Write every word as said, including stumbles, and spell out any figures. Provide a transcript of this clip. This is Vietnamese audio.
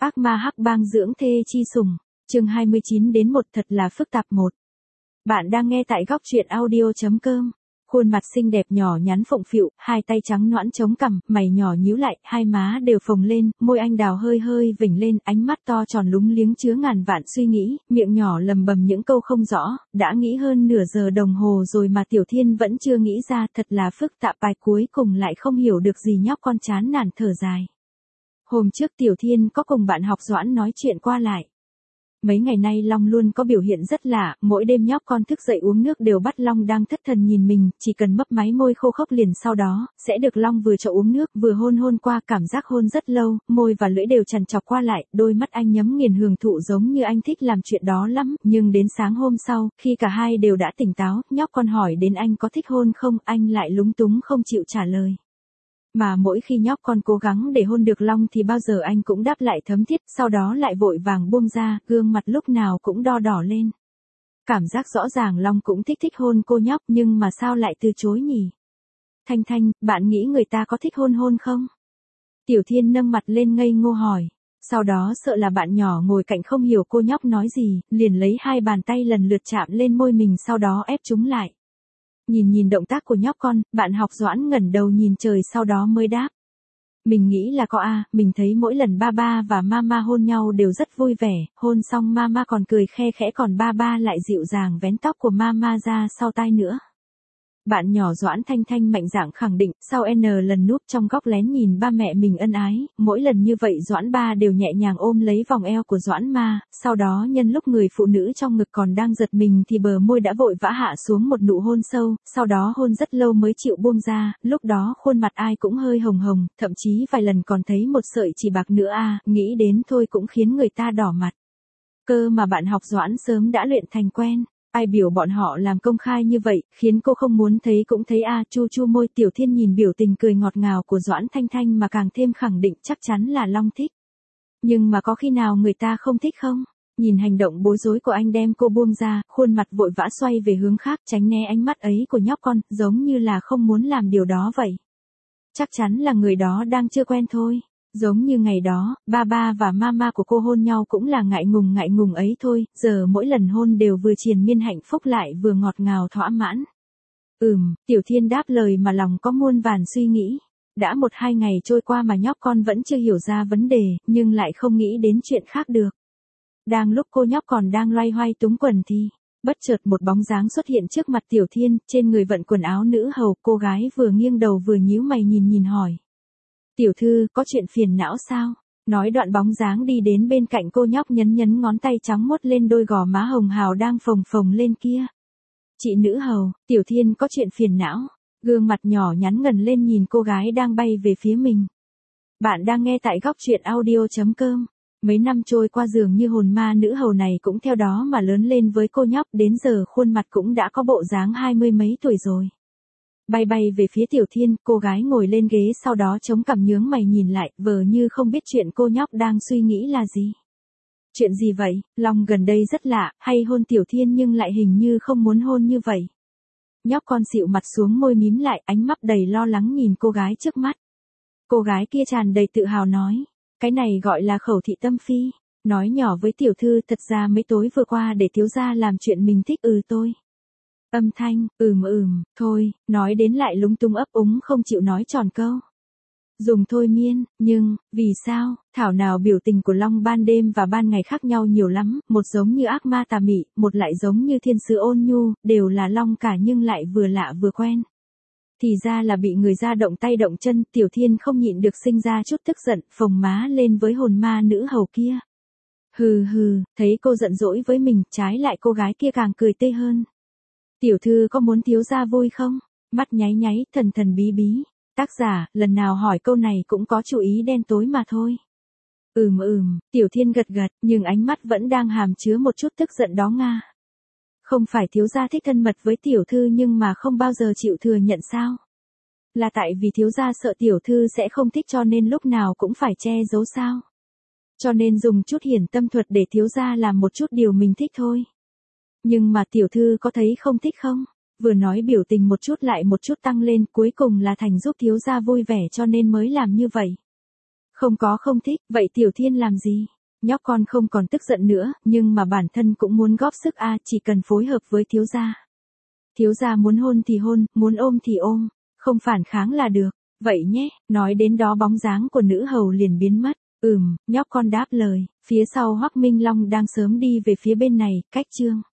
Ác ma hắc bang dưỡng thê chi sủng, chương hai mươi chín đến một thật là phức tạp một. Bạn đang nghe tại góc truyện audio chấm com. Khuôn mặt xinh đẹp nhỏ nhắn phụng phịu, hai tay trắng nõn chống cằm, mày nhỏ nhíu lại, hai má đều phồng lên, môi anh đào hơi hơi vểnh lên, ánh mắt to tròn lúng liếng chứa ngàn vạn suy nghĩ, miệng nhỏ lầm bầm những câu không rõ, đã nghĩ hơn nửa giờ đồng hồ rồi mà Tiểu Thiên vẫn chưa nghĩ ra, thật là phức tạp, bài cuối cùng lại không hiểu được gì, nhóc con chán nản thở dài. Hôm trước Tiểu Thiên có cùng bạn học Doãn nói chuyện qua lại. Mấy ngày nay Long luôn có biểu hiện rất lạ, mỗi đêm nhóc con thức dậy uống nước đều bắt Long đang thất thần nhìn mình, chỉ cần mấp máy môi khô khốc liền sau đó, sẽ được Long vừa cho uống nước vừa hôn hôn qua, cảm giác hôn rất lâu, môi và lưỡi đều trằn trọc qua lại, đôi mắt anh nhắm nghiền hưởng thụ giống như anh thích làm chuyện đó lắm, nhưng đến sáng hôm sau, khi cả hai đều đã tỉnh táo, nhóc con hỏi đến anh có thích hôn không, anh lại lúng túng không chịu trả lời. Mà mỗi khi nhóc con cố gắng để hôn được Long thì bao giờ anh cũng đáp lại thấm thiết, sau đó lại vội vàng buông ra, gương mặt lúc nào cũng đo đỏ lên. Cảm giác rõ ràng Long cũng thích thích hôn cô nhóc nhưng mà sao lại từ chối nhỉ? Thanh Thanh, bạn nghĩ người ta có thích hôn hôn không? Tiểu Thiên nâng mặt lên ngây ngô hỏi. Sau đó sợ là bạn nhỏ ngồi cạnh không hiểu cô nhóc nói gì, liền lấy hai bàn tay lần lượt chạm lên môi mình sau đó ép chúng lại. Nhìn nhìn động tác của nhóc con, bạn học Doãn ngẩng đầu nhìn trời sau đó mới đáp. Mình nghĩ là có a, mình thấy mỗi lần ba ba và mama hôn nhau đều rất vui vẻ, hôn xong mama còn cười khe khẽ còn ba ba lại dịu dàng vén tóc của mama ra sau tai nữa. Bạn nhỏ Doãn Thanh Thanh mạnh dạn khẳng định, sau N lần núp trong góc lén nhìn ba mẹ mình ân ái, mỗi lần như vậy Doãn ba đều nhẹ nhàng ôm lấy vòng eo của Doãn ma, sau đó nhân lúc người phụ nữ trong ngực còn đang giật mình thì bờ môi đã vội vã hạ xuống một nụ hôn sâu, sau đó hôn rất lâu mới chịu buông ra, lúc đó khuôn mặt ai cũng hơi hồng hồng, thậm chí vài lần còn thấy một sợi chỉ bạc nữa a, nghĩ đến thôi cũng khiến người ta đỏ mặt. Cơ mà bạn học Doãn sớm đã luyện thành quen. Ai biểu bọn họ làm công khai như vậy, khiến cô không muốn thấy cũng thấy a, chu chu môi. Tiểu Thiên nhìn biểu tình cười ngọt ngào của Doãn Thanh Thanh mà càng thêm khẳng định chắc chắn là Long thích. Nhưng mà có khi nào người ta không thích không? Nhìn hành động bối rối của anh đem cô buông ra, khuôn mặt vội vã xoay về hướng khác tránh né ánh mắt ấy của nhóc con, giống như là không muốn làm điều đó vậy. Chắc chắn là người đó đang chưa quen thôi. Giống như ngày đó, ba ba và mama của cô hôn nhau cũng là ngại ngùng ngại ngùng ấy thôi, giờ mỗi lần hôn đều vừa triền miên hạnh phúc lại vừa ngọt ngào thỏa mãn. Ừm, Tiểu Thiên đáp lời mà lòng có muôn vàn suy nghĩ. Đã một hai ngày trôi qua mà nhóc con vẫn chưa hiểu ra vấn đề, nhưng lại không nghĩ đến chuyện khác được. Đang lúc cô nhóc còn đang loay hoay túng quần thì, bất chợt một bóng dáng xuất hiện trước mặt Tiểu Thiên, trên người vận quần áo nữ hầu, cô gái vừa nghiêng đầu vừa nhíu mày nhìn nhìn hỏi. Tiểu thư, có chuyện phiền não sao? Nói đoạn bóng dáng đi đến bên cạnh cô nhóc nhấn nhấn ngón tay trắng muốt lên đôi gò má hồng hào đang phồng phồng lên kia. Chị nữ hầu, Tiểu Thiên có chuyện phiền não. Gương mặt nhỏ nhắn ngần lên nhìn cô gái đang bay về phía mình. Bạn đang nghe tại góc truyện audio chấm com. Mấy năm trôi qua dường như hồn ma nữ hầu này cũng theo đó mà lớn lên với cô nhóc, đến giờ khuôn mặt cũng đã có bộ dáng hai mươi mấy tuổi rồi. Bay bay về phía Tiểu Thiên, cô gái ngồi lên ghế sau đó chống cằm nhướng mày nhìn lại, vờ như không biết chuyện cô nhóc đang suy nghĩ là gì. Chuyện gì vậy? Long gần đây rất lạ, hay hôn Tiểu Thiên nhưng lại hình như không muốn hôn như vậy. Nhóc con xịu mặt xuống môi mím lại, ánh mắt đầy lo lắng nhìn cô gái trước mắt. Cô gái kia tràn đầy tự hào nói, cái này gọi là khẩu thị tâm phi. Nói nhỏ với tiểu thư, thật ra mấy tối vừa qua để thiếu gia làm chuyện mình thích. Ừ tôi. Âm thanh, ừm ừm, thôi, nói đến lại lúng túng ấp úng không chịu nói tròn câu. Dùng thôi miên, nhưng, vì sao, thảo nào biểu tình của Long ban đêm và ban ngày khác nhau nhiều lắm, một giống như ác ma tà mị, một lại giống như thiên sứ ôn nhu, đều là Long cả nhưng lại vừa lạ vừa quen. Thì ra là bị người ra động tay động chân, Tiểu Thiên không nhịn được sinh ra chút tức giận, phồng má lên với hồn ma nữ hầu kia. Hừ hừ, thấy cô giận dỗi với mình, trái lại cô gái kia càng cười tê hơn. Tiểu thư có muốn thiếu gia vui không? Mắt nháy nháy, thần thần bí bí. Tác giả, lần nào hỏi câu này cũng có chú ý đen tối mà thôi. Ừm ừm, Tiểu Thiên gật gật, nhưng ánh mắt vẫn đang hàm chứa một chút tức giận đó nga. Không phải thiếu gia thích thân mật với tiểu thư nhưng mà không bao giờ chịu thừa nhận sao? Là tại vì thiếu gia sợ tiểu thư sẽ không thích cho nên lúc nào cũng phải che giấu sao? Cho nên dùng chút hiển tâm thuật để thiếu gia làm một chút điều mình thích thôi. Nhưng mà tiểu thư có thấy không thích không? Vừa nói biểu tình một chút lại một chút tăng lên, cuối cùng là thành giúp thiếu gia vui vẻ cho nên mới làm như vậy. Không có không thích, vậy Tiểu Thiên làm gì? Nhóc con không còn tức giận nữa, nhưng mà bản thân cũng muốn góp sức a, chỉ cần phối hợp với thiếu gia. Thiếu gia muốn hôn thì hôn, muốn ôm thì ôm, không phản kháng là được. Vậy nhé, nói đến đó bóng dáng của nữ hầu liền biến mất. Ừm, nhóc con đáp lời, phía sau Hoắc Minh Long đang sớm đi về phía bên này, cách Trương